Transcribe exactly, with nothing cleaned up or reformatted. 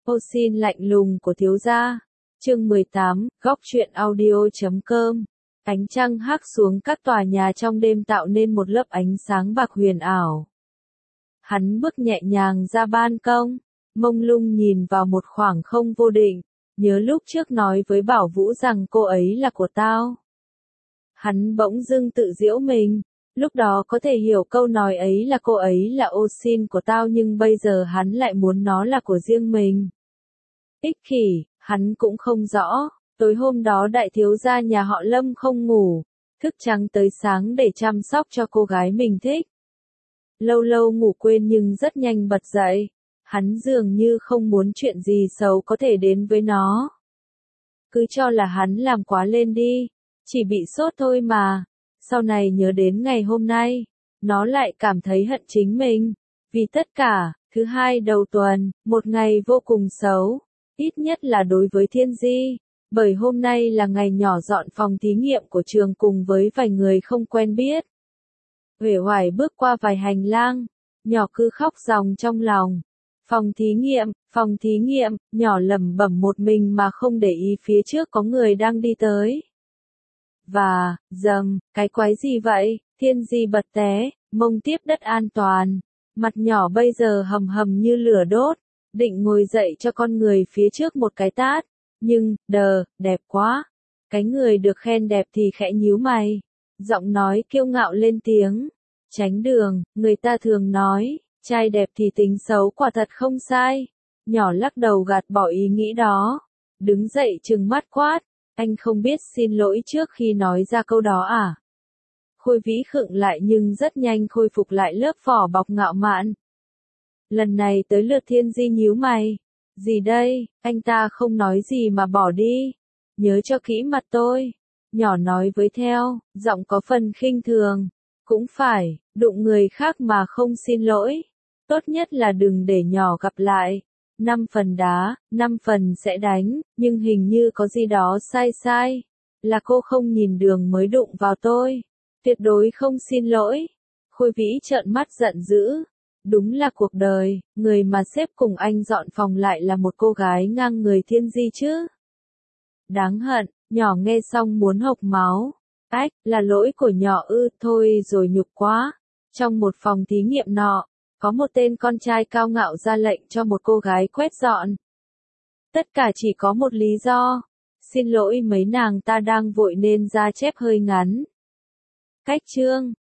Ô xin lạnh lùng của thiếu gia. Chương mười tám, góc truyện audio.com. Ánh trăng hắt xuống các tòa nhà trong đêm tạo nên một lớp ánh sáng bạc huyền ảo. Hắn bước nhẹ nhàng ra ban công, mông lung nhìn vào một khoảng không vô định, nhớ lúc trước nói với Bảo Vũ rằng cô ấy là của tao. Hắn bỗng dưng tự giễu mình, lúc đó có thể hiểu câu nói ấy là cô ấy là ô xin của tao, nhưng bây giờ hắn lại muốn nó là của riêng mình. Ích kỷ, hắn cũng không rõ, tối hôm đó đại thiếu gia nhà họ Lâm không ngủ, thức trắng tới sáng để chăm sóc cho cô gái mình thích. Lâu lâu ngủ quên nhưng rất nhanh bật dậy, hắn dường như không muốn chuyện gì xấu có thể đến với nó. Cứ cho là hắn làm quá lên đi, chỉ bị sốt thôi mà. Sau này nhớ đến ngày hôm nay, nó lại cảm thấy hận chính mình, vì tất cả. Thứ hai đầu tuần, một ngày vô cùng xấu, ít nhất là đối với Thiên Di, bởi hôm nay là ngày nhỏ dọn phòng thí nghiệm của trường cùng với vài người không quen biết. Uể oải bước qua vài hành lang, nhỏ cứ khóc ròng trong lòng. Phòng thí nghiệm, phòng thí nghiệm, nhỏ lẩm bẩm một mình mà không để ý phía trước có người đang đi tới. Và, dầm, cái quái gì vậy? Thiên Di bật té, mông tiếp đất an toàn. Mặt nhỏ bây giờ hầm hầm như lửa đốt, định ngồi dậy cho con người phía trước một cái tát. Nhưng, đờ, đẹp quá. Cái người được khen đẹp thì khẽ nhíu mày. Giọng nói kiêu ngạo lên tiếng. Tránh đường, người ta thường nói, trai đẹp thì tính xấu quả thật không sai. Nhỏ lắc đầu gạt bỏ ý nghĩ đó. Đứng dậy trừng mắt quát. Anh không biết xin lỗi trước khi nói ra câu đó à? Khôi Vĩ khựng lại nhưng rất nhanh khôi phục lại lớp vỏ bọc ngạo mạn. Lần này tới lượt Thiên Di nhíu mày. Gì đây, anh ta không nói gì mà bỏ đi. Nhớ cho kỹ mặt tôi. Nhỏ nói với theo, giọng có phần khinh thường. Cũng phải, đụng người khác mà không xin lỗi. Tốt nhất là đừng để nhỏ gặp lại. Năm phần đá, năm phần sẽ đánh, nhưng hình như có gì đó sai sai. Là cô không nhìn đường mới đụng vào tôi. Tuyệt đối không xin lỗi. Khôi Vĩ trợn mắt giận dữ. Đúng là cuộc đời, người mà xếp cùng anh dọn phòng lại là một cô gái ngang người Thiên Di chứ. Đáng hận, nhỏ nghe xong muốn hộc máu. Ách, là lỗi của nhỏ ư, thôi rồi nhục quá. Trong một phòng thí nghiệm nọ, có một tên con trai cao ngạo ra lệnh cho một cô gái quét dọn. Tất cả chỉ có một lý do. Xin lỗi mấy nàng ta đang vội nên ra chép hơi ngắn. Cách chương